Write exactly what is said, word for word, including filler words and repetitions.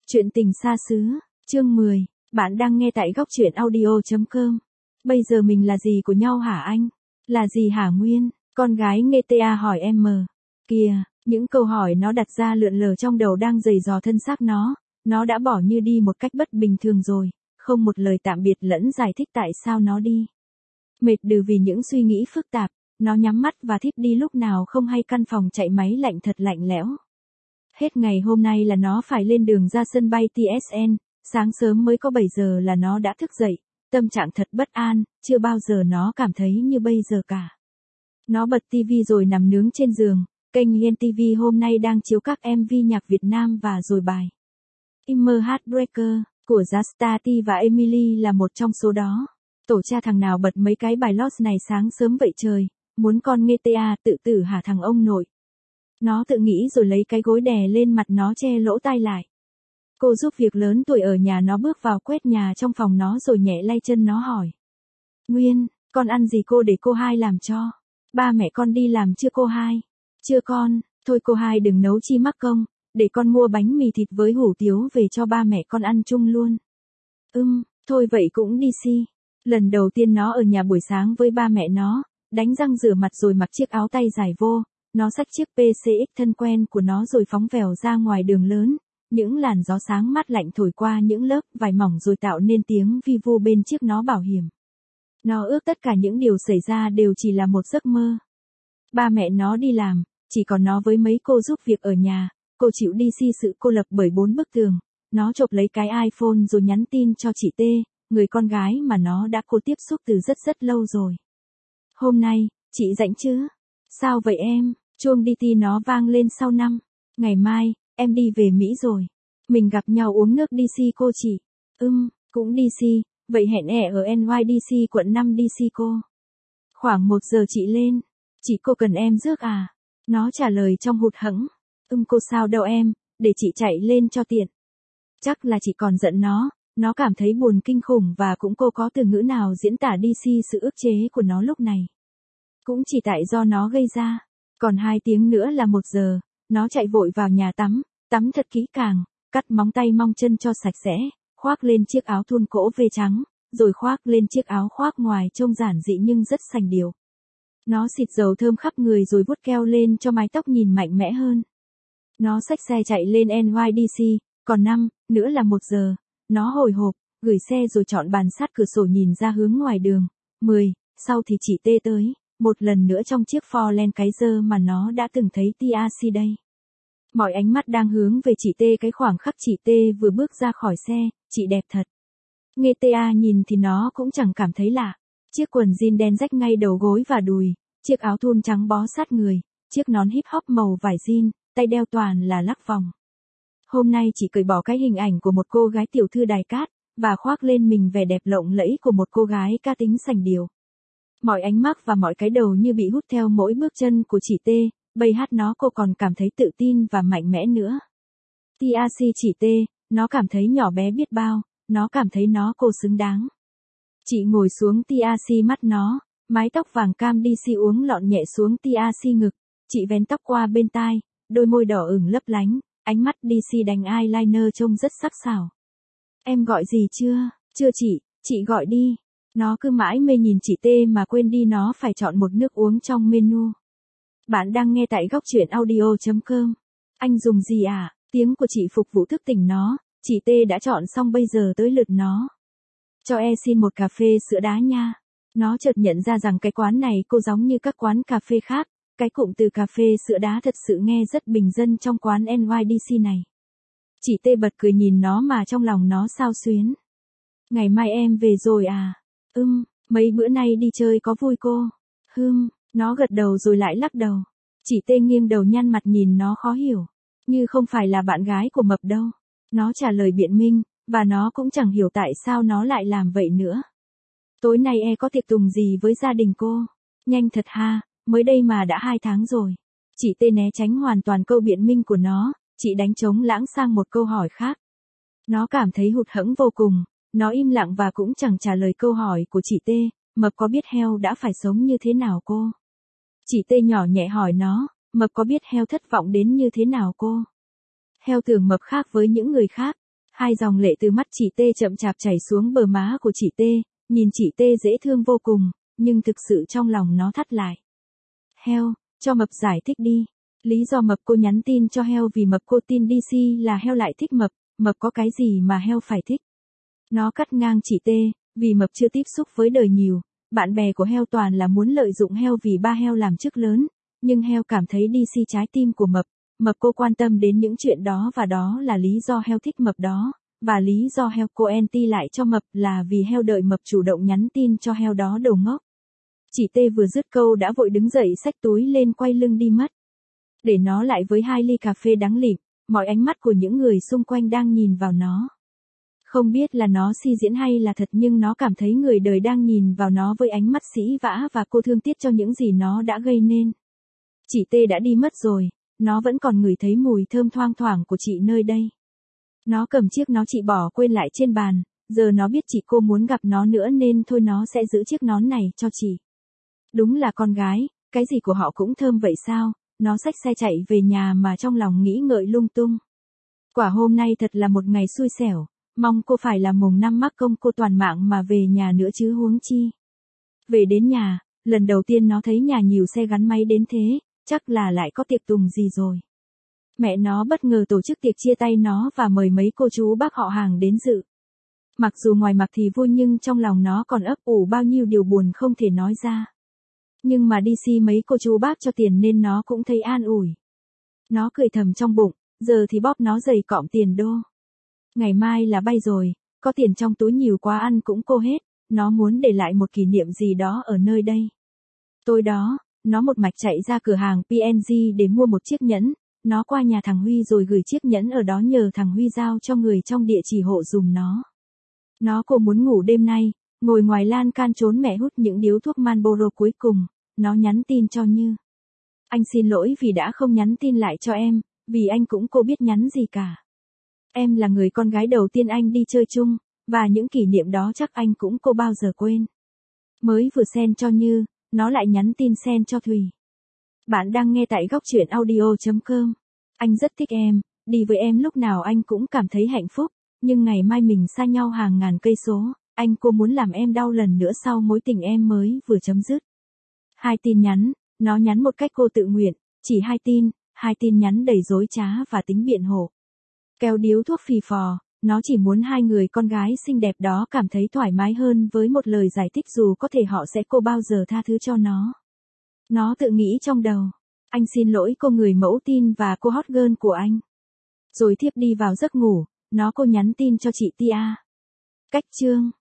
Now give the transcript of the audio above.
Chuyện tình xa xứ, chương mười, bạn đang nghe tại góc truyện audio chấm com. Bây giờ mình là gì của nhau hả anh? Là gì hả Nguyên? Con gái nghe tê a hỏi em mờ. Kìa, những câu hỏi nó đặt ra lượn lờ trong đầu đang giày dò thân xác nó, nó đã bỏ như đi một cách bất bình thường rồi, không một lời tạm biệt lẫn giải thích tại sao nó đi. Mệt đừ vì những suy nghĩ phức tạp, nó nhắm mắt và thiếp đi lúc nào không hay, căn phòng chạy máy lạnh thật lạnh lẽo. Hết ngày hôm nay là nó phải lên đường ra sân bay tê ét en, sáng sớm mới có bảy giờ là nó đã thức dậy, tâm trạng thật bất an, chưa bao giờ nó cảm thấy như bây giờ cả. Nó bật tivi rồi nằm nướng trên giường, kênh en tê vê hôm nay đang chiếu các em vê nhạc Việt Nam và rồi bài Immer Heartbreaker của Just T và Emily là một trong số đó. Tổ cha thằng nào bật mấy cái bài Lost này sáng sớm vậy trời, muốn con nghe tê a tự tử hả thằng ông nội. Nó tự nghĩ rồi lấy cái gối đè lên mặt nó che lỗ tai lại. Cô giúp việc lớn tuổi ở nhà nó bước vào quét nhà trong phòng nó rồi nhẹ lay chân nó hỏi. Nguyên, con ăn gì cô để cô hai làm cho? Ba mẹ con đi làm chưa cô hai? Chưa con, thôi cô hai đừng nấu chi mắc công, để con mua bánh mì thịt với hủ tiếu về cho ba mẹ con ăn chung luôn. Ừm, thôi vậy cũng đi si. Lần đầu tiên nó ở nhà buổi sáng với ba mẹ nó, đánh răng rửa mặt rồi mặc chiếc áo tay dài vô. Nó xách chiếc pê xê ích thân quen của nó rồi phóng vèo ra ngoài đường lớn, những làn gió sáng mát lạnh thổi qua những lớp vải mỏng rồi tạo nên tiếng vi vu bên chiếc nón bảo hiểm. Nó ước tất cả những điều xảy ra đều chỉ là một giấc mơ. Ba mẹ nó đi làm, chỉ còn nó với mấy cô giúp việc ở nhà, cô chịu đi si sự cô lập bởi bốn bức tường. Nó chộp lấy cái iPhone rồi nhắn tin cho chị T, người con gái mà nó đã cố tiếp xúc từ rất rất lâu rồi. Hôm nay, chị rảnh chứ? Sao vậy em? Chuông đê tê nó vang lên sau năm. Ngày mai, em đi về Mỹ rồi. Mình gặp nhau uống nước đê xê cô chị. Ừm, cũng đê xê, vậy hẹn ẹ ở en oai đi xi quận năm đê xê cô. Khoảng một giờ chị lên. Chị cô cần em rước à? Nó trả lời trong hụt hẫng. Ừm cô sao đâu em, để chị chạy lên cho tiện. Chắc là chị còn giận nó, nó cảm thấy buồn kinh khủng và cũng cô có từ ngữ nào diễn tả đê xê sự ức chế của nó lúc này. Cũng chỉ tại do nó gây ra. Còn hai tiếng nữa là một giờ, nó chạy vội vào nhà tắm, tắm thật kỹ càng, cắt móng tay mong chân cho sạch sẽ, khoác lên chiếc áo thun cổ vê trắng, rồi khoác lên chiếc áo khoác ngoài trông giản dị nhưng rất sành điệu. Nó xịt dầu thơm khắp người rồi vuốt keo lên cho mái tóc nhìn mạnh mẽ hơn. Nó xách xe chạy lên en oai đi xi, còn năm nữa là một giờ, nó hồi hộp, gửi xe rồi chọn bàn sát cửa sổ nhìn ra hướng ngoài đường. mười, sau thì chị T tới. Một lần nữa trong chiếc Ford Lancaster mà nó đã từng thấy tê a xê đây. Mọi ánh mắt đang hướng về chị T cái khoảng khắc chị T vừa bước ra khỏi xe, chị đẹp thật. Nghe tê a nhìn thì nó cũng chẳng cảm thấy lạ. Chiếc quần jean đen rách ngay đầu gối và đùi, chiếc áo thun trắng bó sát người, chiếc nón hip hop màu vải jean, tay đeo toàn là lắc vòng. Hôm nay chị cởi bỏ cái hình ảnh của một cô gái tiểu thư đài cát, và khoác lên mình vẻ đẹp lộng lẫy của một cô gái cá tính sành điệu. Mọi ánh mắt và mọi cái đầu như bị hút theo mỗi bước chân của chị T, bây hát nó cô còn cảm thấy tự tin và mạnh mẽ nữa. tê a xê chị T, nó cảm thấy nhỏ bé biết bao, nó cảm thấy nó cô xứng đáng. Chị ngồi xuống tê a xê mắt nó, mái tóc vàng cam đê xê uốn lọn nhẹ xuống tê a xê ngực, chị vén tóc qua bên tai, đôi môi đỏ ửng lấp lánh, ánh mắt đê xê đánh eyeliner trông rất sắc sảo. Em gọi gì chưa? Chưa chị, chị gọi đi. Nó cứ mãi mê nhìn chị T mà quên đi nó phải chọn một nước uống trong menu. Bạn đang nghe tại góc truyện audio chấm com. Anh dùng gì à? Tiếng của chị phục vụ thức tỉnh nó, chị T đã chọn xong bây giờ tới lượt nó. Cho e xin một cà phê sữa đá nha. Nó chợt nhận ra rằng cái quán này cô giống như các quán cà phê khác, cái cụm từ cà phê sữa đá thật sự nghe rất bình dân trong quán en oai đi xi này. Chị T bật cười nhìn nó mà trong lòng nó xao xuyến. Ngày mai em về rồi à? Ừm, mấy bữa nay đi chơi có vui cô? Hừm, nó gật đầu rồi lại lắc đầu. Chị T nghiêng đầu nhăn mặt nhìn nó khó hiểu. Như không phải là bạn gái của Mập đâu. Nó trả lời biện minh, và nó cũng chẳng hiểu tại sao nó lại làm vậy nữa. Tối nay e có tiệc tùng gì với gia đình cô? Nhanh thật ha, mới đây mà đã hai tháng rồi. Chị T né tránh hoàn toàn câu biện minh của nó, chị đánh trống lãng sang một câu hỏi khác. Nó cảm thấy hụt hẫng vô cùng. Nó im lặng và cũng chẳng trả lời câu hỏi của chị T, Mập có biết heo đã phải sống như thế nào cô? Chị T nhỏ nhẹ hỏi nó, Mập có biết heo thất vọng đến như thế nào cô? Heo tưởng Mập khác với những người khác. Hai dòng lệ từ mắt chị T chậm chạp chảy xuống bờ má của chị T, nhìn chị T dễ thương vô cùng, nhưng thực sự trong lòng nó thắt lại. Heo, cho Mập giải thích đi. Lý do Mập cô nhắn tin cho Heo vì Mập cô tin đê xê là Heo lại thích Mập, Mập có cái gì mà Heo phải thích. Nó cắt ngang chị T, vì Mập chưa tiếp xúc với đời nhiều, bạn bè của Heo toàn là muốn lợi dụng Heo vì ba Heo làm chức lớn, nhưng Heo cảm thấy đê xê trái tim của Mập, Mập cô quan tâm đến những chuyện đó và đó là lý do Heo thích Mập đó, và lý do Heo cô anti lại cho Mập là vì Heo đợi Mập chủ động nhắn tin cho Heo đó đồ ngốc. Chị T vừa dứt câu đã vội đứng dậy xách túi lên quay lưng đi mất. Để nó lại với hai ly cà phê đắng lịm, mọi ánh mắt của những người xung quanh đang nhìn vào nó. Không biết là nó si diễn hay là thật nhưng nó cảm thấy người đời đang nhìn vào nó với ánh mắt sĩ vã và cô thương tiếc cho những gì nó đã gây nên. Chị T đã đi mất rồi, nó vẫn còn ngửi thấy mùi thơm thoang thoảng của chị nơi đây. Nó cầm chiếc nón chị bỏ quên lại trên bàn, giờ nó biết chị cô muốn gặp nó nữa nên thôi nó sẽ giữ chiếc nón này cho chị. Đúng là con gái, cái gì của họ cũng thơm vậy sao, nó xách xe chạy về nhà mà trong lòng nghĩ ngợi lung tung. Quả hôm nay thật là một ngày xui xẻo, mong cô phải là mùng năm mắc công cô toàn mạng mà về nhà nữa chứ huống chi. Về đến nhà, lần đầu tiên nó thấy nhà nhiều xe gắn máy đến thế, chắc là lại có tiệc tùng gì rồi. Mẹ nó bất ngờ tổ chức tiệc chia tay nó và mời mấy cô chú bác họ hàng đến dự. Mặc dù ngoài mặt thì vui nhưng trong lòng nó còn ấp ủ bao nhiêu điều buồn không thể nói ra. Nhưng mà đi xi mấy cô chú bác cho tiền nên nó cũng thấy an ủi. Nó cười thầm trong bụng, giờ thì bóp nó dày cọm tiền đô. Ngày mai là bay rồi, có tiền trong túi nhiều quá ăn cũng cô hết, nó muốn để lại một kỷ niệm gì đó ở nơi đây. Tối đó, nó một mạch chạy ra cửa hàng pê en giê để mua một chiếc nhẫn, nó qua nhà thằng Huy rồi gửi chiếc nhẫn ở đó nhờ thằng Huy giao cho người trong địa chỉ hộ dùm nó. Nó cô muốn ngủ đêm nay, ngồi ngoài lan can trốn mẹ hút những điếu thuốc Marlboro cuối cùng, nó nhắn tin cho Như. Anh xin lỗi vì đã không nhắn tin lại cho em, vì anh cũng cô biết nhắn gì cả. Em là người con gái đầu tiên anh đi chơi chung, và những kỷ niệm đó chắc anh cũng cô bao giờ quên. Mới vừa send cho Như, nó lại nhắn tin send cho Thùy. Bạn đang nghe tại góc truyện audio chấm com. Anh rất thích em, đi với em lúc nào anh cũng cảm thấy hạnh phúc, nhưng ngày mai mình xa nhau hàng ngàn cây số, anh cô muốn làm em đau lần nữa sau mối tình em mới vừa chấm dứt. Hai tin nhắn, nó nhắn một cách cô tự nguyện, chỉ hai tin, hai tin nhắn đầy dối trá và tính biện hộ. Kéo điếu thuốc phì phò, nó chỉ muốn hai người con gái xinh đẹp đó cảm thấy thoải mái hơn với một lời giải thích dù có thể họ sẽ cô bao giờ tha thứ cho nó. Nó tự nghĩ trong đầu, anh xin lỗi cô người mẫu tin và cô hot girl của anh. Rồi thiếp đi vào giấc ngủ, nó cô nhắn tin cho chị Tia. Cách chương